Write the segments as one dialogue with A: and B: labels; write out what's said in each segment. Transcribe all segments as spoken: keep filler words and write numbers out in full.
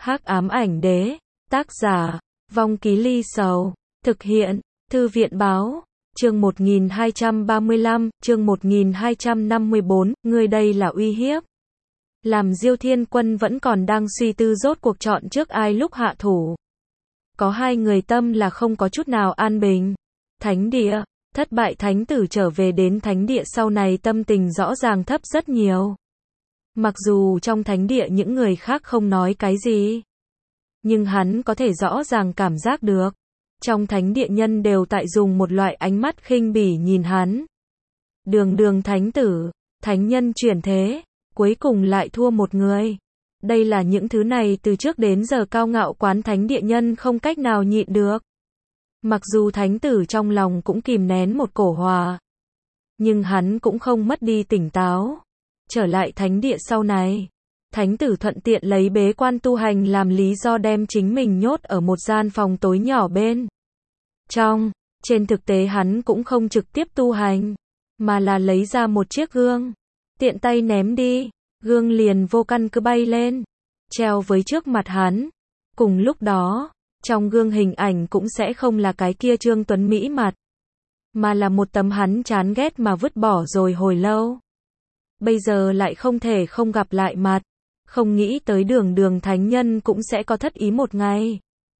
A: Hắc ám ảnh đế, tác giả, Vong Ký Ly Sầu, thực hiện, Thư viện báo, chương một nghìn hai trăm ba mươi lăm, chương một nghìn hai trăm năm mươi bốn, người đây là uy hiếp. Làm Diêu Thiên Quân vẫn còn đang suy tư rốt cuộc chọn trước ai lúc hạ thủ. Có hai người tâm là không có chút nào an bình. Thánh địa, thất bại thánh tử trở về đến thánh địa sau này tâm tình rõ ràng thấp rất nhiều. Mặc dù trong thánh địa những người khác không nói cái gì, nhưng hắn có thể rõ ràng cảm giác được. Trong thánh địa nhân đều tại dùng một loại ánh mắt khinh bỉ nhìn hắn. Đường đường thánh tử, thánh nhân chuyển thế, cuối cùng lại thua một người. Đây là những thứ này từ trước đến giờ cao ngạo quán thánh địa nhân không cách nào nhịn được. Mặc dù thánh tử trong lòng cũng kìm nén một cổ hòa, nhưng hắn cũng không mất đi tỉnh táo. Trở lại thánh địa sau này, thánh tử thuận tiện lấy bế quan tu hành làm lý do đem chính mình nhốt ở một gian phòng tối nhỏ bên trong. Trên thực tế hắn cũng không trực tiếp tu hành, mà là lấy ra một chiếc gương, tiện tay ném đi, gương liền vô căn cứ bay lên, treo với trước mặt hắn. Cùng lúc đó, trong gương hình ảnh cũng sẽ không là cái kia Trương Tuấn Mỹ mặt, mà là một tấm hắn chán ghét mà vứt bỏ rồi hồi lâu. Bây giờ lại không thể không gặp lại mặt, không nghĩ tới đường đường thánh nhân cũng sẽ có thất ý một ngày.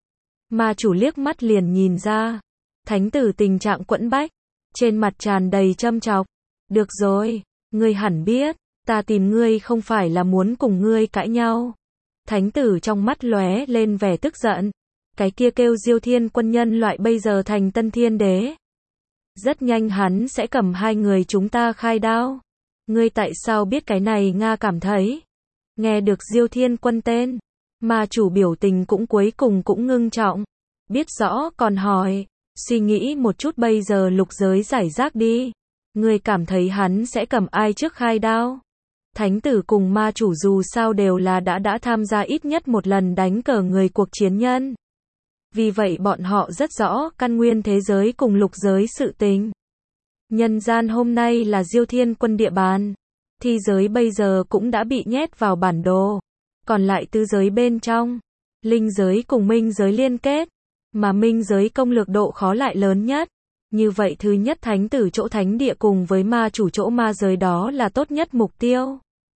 A: Ma chủ liếc mắt liền nhìn ra, thánh tử tình trạng quẫn bách, trên mặt tràn đầy châm chọc. Được rồi, ngươi hẳn biết, ta tìm ngươi không phải là muốn cùng ngươi cãi nhau. Thánh tử trong mắt lóe lên vẻ tức giận. Cái kia kêu Diêu Thiên Quân nhân loại bây giờ thành tân thiên đế. Rất nhanh hắn sẽ cầm hai người chúng ta khai đao. Ngươi tại sao biết cái này? Nga cảm thấy. Nghe được Diêu Thiên Quân tên, ma chủ biểu tình cũng cuối cùng cũng ngưng trọng. Biết rõ còn hỏi, suy nghĩ một chút bây giờ lục giới giải rác đi. Ngươi cảm thấy hắn sẽ cầm ai trước khai đao? Thánh tử cùng ma chủ dù sao đều là đã đã tham gia ít nhất một lần đánh cờ người cuộc chiến nhân. Vì vậy bọn họ rất rõ căn nguyên thế giới cùng lục giới sự tình. Nhân gian hôm nay là Diêu Thiên Quân địa bàn. Thi giới bây giờ cũng đã bị nhét vào bản đồ. Còn lại tứ giới bên trong, linh giới cùng minh giới liên kết. Mà minh giới công lược độ khó lại lớn nhất. Như vậy thứ nhất thánh tử chỗ thánh địa cùng với ma chủ chỗ ma giới đó là tốt nhất mục tiêu.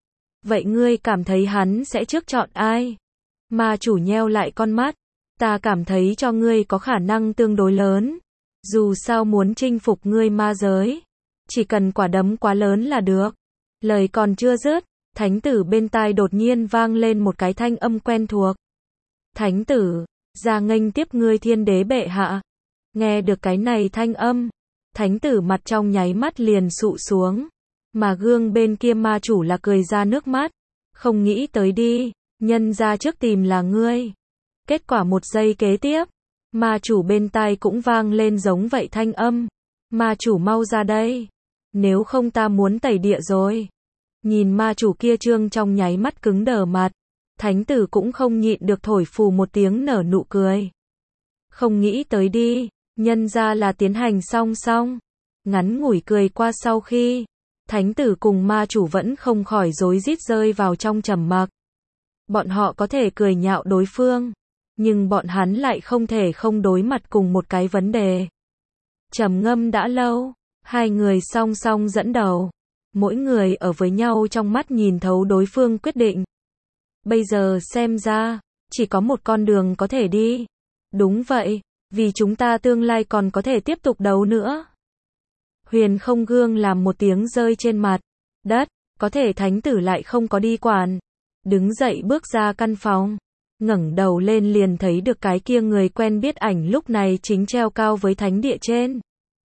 A: Vậy ngươi cảm thấy hắn sẽ trước chọn ai? Ma chủ nheo lại con mắt. Ta cảm thấy cho ngươi có khả năng tương đối lớn. Dù sao muốn chinh phục ngươi ma giới, chỉ cần quả đấm quá lớn là được. Lời còn chưa dứt, thánh tử bên tai đột nhiên vang lên một cái thanh âm quen thuộc. Thánh tử, ra nghênh tiếp ngươi thiên đế bệ hạ. Nghe được cái này thanh âm, thánh tử mặt trong nháy mắt liền sụ xuống. Mà gương bên kia ma chủ là cười ra nước mắt. Không nghĩ tới đi, nhân ra trước tìm là ngươi. Kết quả một giây kế tiếp, ma chủ bên tai cũng vang lên giống vậy thanh âm. Ma chủ mau ra đây, nếu không ta muốn tẩy địa rồi. Nhìn ma chủ kia trương trong nháy mắt cứng đờ mặt, thánh tử cũng không nhịn được thổi phù một tiếng nở nụ cười. Không nghĩ tới đi, nhân ra là tiến hành song song. Ngắn ngủi cười qua sau khi, thánh tử cùng ma chủ vẫn không khỏi rối rít rơi vào trong trầm mặc. Bọn họ có thể cười nhạo đối phương, nhưng bọn hắn lại không thể không đối mặt cùng một cái vấn đề. Trầm ngâm đã lâu, hai người song song dẫn đầu, mỗi người ở với nhau trong mắt nhìn thấu đối phương quyết định. Bây giờ xem ra, chỉ có một con đường có thể đi. Đúng vậy, vì chúng ta tương lai còn có thể tiếp tục đấu nữa. Huyền không gương làm một tiếng rơi trên mặt đất, có thể thánh tử lại không có đi quản. Đứng dậy bước ra căn phòng, ngẩng đầu lên liền thấy được cái kia người quen biết ảnh lúc này chính treo cao với thánh địa trên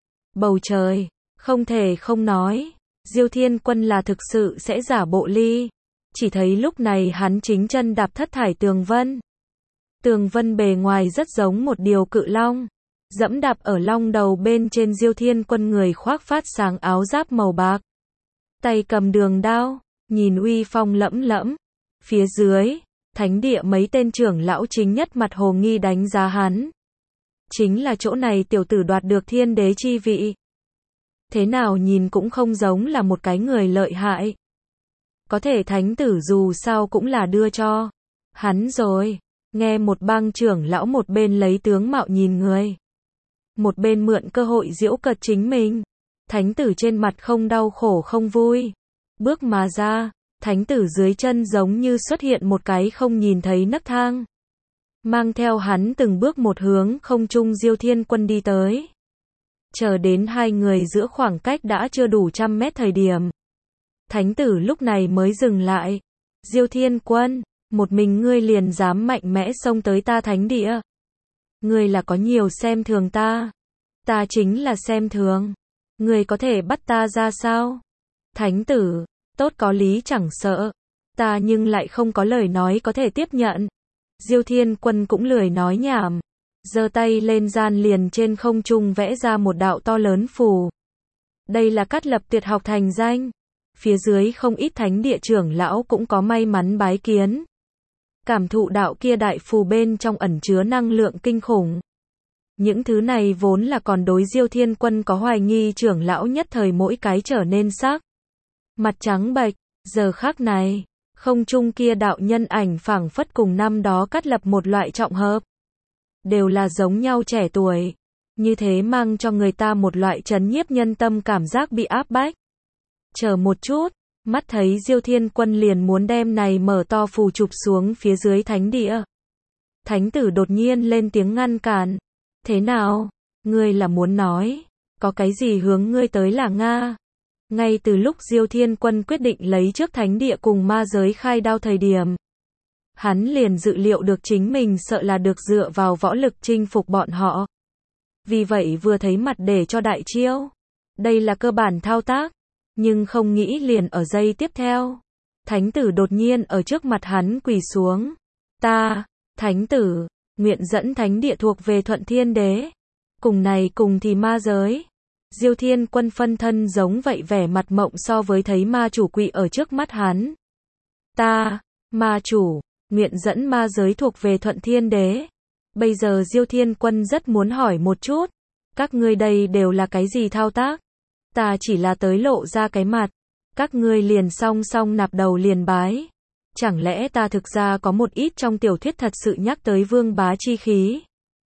A: bầu trời. Không thể không nói, Diêu Thiên Quân là thực sự sẽ giả bộ ly. Chỉ thấy lúc này hắn chính chân đạp thất thải tường vân. Tường vân bề ngoài rất giống một điều cự long, dẫm đạp ở long đầu bên trên. Diêu Thiên Quân người khoác phát sáng áo giáp màu bạc, tay cầm đường đao, nhìn uy phong lẫm lẫm. Phía dưới, thánh địa mấy tên trưởng lão chính nhất mặt hồ nghi đánh giá hắn. Chính là chỗ này tiểu tử đoạt được thiên đế chi vị. Thế nào nhìn cũng không giống là một cái người lợi hại. Có thể thánh tử dù sao cũng là đưa cho hắn rồi. Nghe một bang trưởng lão một bên lấy tướng mạo nhìn người, một bên mượn cơ hội giễu cợt chính mình. Thánh tử trên mặt không đau khổ không vui. Bước mà ra, thánh tử dưới chân giống như xuất hiện một cái không nhìn thấy nấc thang. Mang theo hắn từng bước một hướng không trung Diêu Thiên Quân đi tới. Chờ đến hai người giữa khoảng cách đã chưa đủ trăm mét thời điểm. Thánh tử lúc này mới dừng lại. Diêu Thiên Quân, một mình ngươi liền dám mạnh mẽ xông tới ta thánh địa. Ngươi là có nhiều xem thường ta. Ta chính là xem thường. Ngươi có thể bắt ta ra sao? Thánh tử, tốt có lý chẳng sợ. Ta nhưng lại không có lời nói có thể tiếp nhận. Diêu Thiên Quân cũng lười nói nhảm. Giơ tay lên gian liền trên không trung vẽ ra một đạo to lớn phù. Đây là cát lập tuyệt học thành danh. Phía dưới không ít thánh địa trưởng lão cũng có may mắn bái kiến. Cảm thụ đạo kia đại phù bên trong ẩn chứa năng lượng kinh khủng. Những thứ này vốn là còn đối Diêu Thiên Quân có hoài nghi trưởng lão nhất thời mỗi cái trở nên sắc. Mặt trắng bệch, giờ khắc này, không trung kia đạo nhân ảnh phảng phất cùng năm đó cát lập một loại trọng hợp. Đều là giống nhau trẻ tuổi. Như thế mang cho người ta một loại trấn nhiếp nhân tâm cảm giác bị áp bách. Chờ một chút, mắt thấy Diêu Thiên Quân liền muốn đem này mở to phù chụp xuống phía dưới thánh địa. Thánh tử đột nhiên lên tiếng ngăn cản. Thế nào? Ngươi là muốn nói, có cái gì hướng ngươi tới là Nga? Ngay từ lúc Diêu Thiên Quân quyết định lấy trước thánh địa cùng ma giới khai đao thời điểm. Hắn liền dự liệu được chính mình sợ là được dựa vào võ lực chinh phục bọn họ. Vì vậy vừa thấy mặt để cho đại chiêu. Đây là cơ bản thao tác. Nhưng không nghĩ liền ở giây tiếp theo. Thánh tử đột nhiên ở trước mặt hắn quỳ xuống. Ta, thánh tử, nguyện dẫn thánh địa thuộc về Thuận Thiên Đế. Cùng này cùng thì ma giới. Diêu Thiên Quân phân thân giống vậy vẻ mặt mộng so với thấy ma chủ quỳ ở trước mắt hắn. Ta, ma chủ, nguyện dẫn ma giới thuộc về Thuận Thiên Đế. Bây giờ Diêu Thiên Quân rất muốn hỏi một chút. Các ngươi đây đều là cái gì thao tác? Ta chỉ là tới lộ ra cái mặt. Các ngươi liền song song nạp đầu liền bái. Chẳng lẽ ta thực ra có một ít trong tiểu thuyết thật sự nhắc tới vương bá chi khí?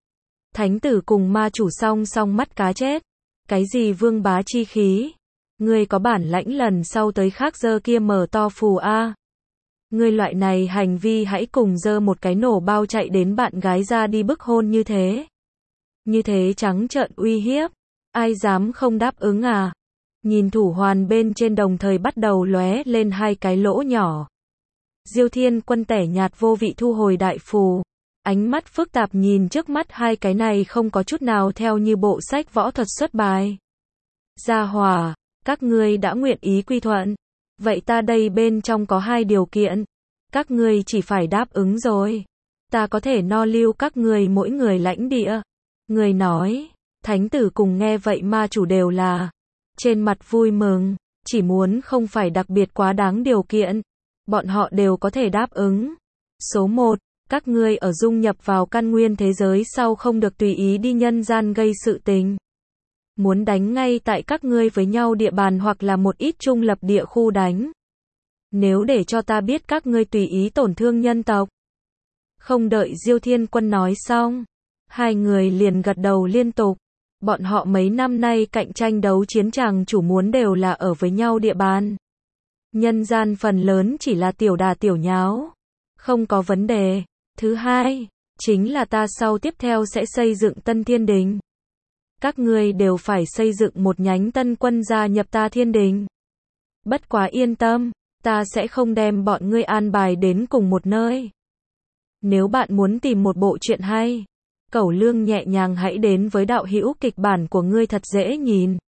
A: Thánh tử cùng ma chủ song song mắt cá chết. Cái gì vương bá chi khí? Ngươi có bản lãnh lần sau tới khác dơ kia mở to phù a. Ngươi loại này hành vi hãy cùng dơ một cái nổ bao chạy đến bạn gái ra đi bức hôn như thế. Như thế trắng trợn uy hiếp. Ai dám không đáp ứng à? Nhìn thủ hoàn bên trên đồng thời bắt đầu lóe lên hai cái lỗ nhỏ. Diêu Thiên Quân tẻ nhạt vô vị thu hồi đại phù. Ánh mắt phức tạp nhìn trước mắt hai cái này không có chút nào theo như bộ sách võ thuật xuất bài. Gia hòa, các ngươi đã nguyện ý quy thuận. Vậy ta đây bên trong có hai điều kiện. Các ngươi chỉ phải đáp ứng rồi. Ta có thể no lưu các ngươi mỗi người lãnh địa. Người nói, thánh tử cùng nghe vậy ma chủ đều là trên mặt vui mừng, chỉ muốn không phải đặc biệt quá đáng điều kiện. Bọn họ đều có thể đáp ứng. Số một, các ngươi ở dung nhập vào căn nguyên thế giới sau không được tùy ý đi nhân gian gây sự tình. Muốn đánh ngay tại các ngươi với nhau địa bàn hoặc là một ít trung lập địa khu đánh. Nếu để cho ta biết các ngươi tùy ý tổn thương nhân tộc. Không đợi Diêu Thiên Quân nói xong, hai người liền gật đầu liên tục. Bọn họ mấy năm nay cạnh tranh đấu chiến tràng chủ muốn đều là ở với nhau địa bàn. Nhân gian phần lớn chỉ là tiểu đà tiểu nháo. Không có vấn đề. Thứ hai, chính là ta sau tiếp theo sẽ xây dựng Tân Thiên Đình. Các ngươi đều phải xây dựng một nhánh tân quân gia nhập ta Thiên Đình. Bất quá yên tâm, ta sẽ không đem bọn ngươi an bài đến cùng một nơi. Nếu bạn muốn tìm một bộ truyện hay, Cẩu Lương nhẹ nhàng hãy đến với đạo hữu kịch bản của ngươi thật dễ nhìn.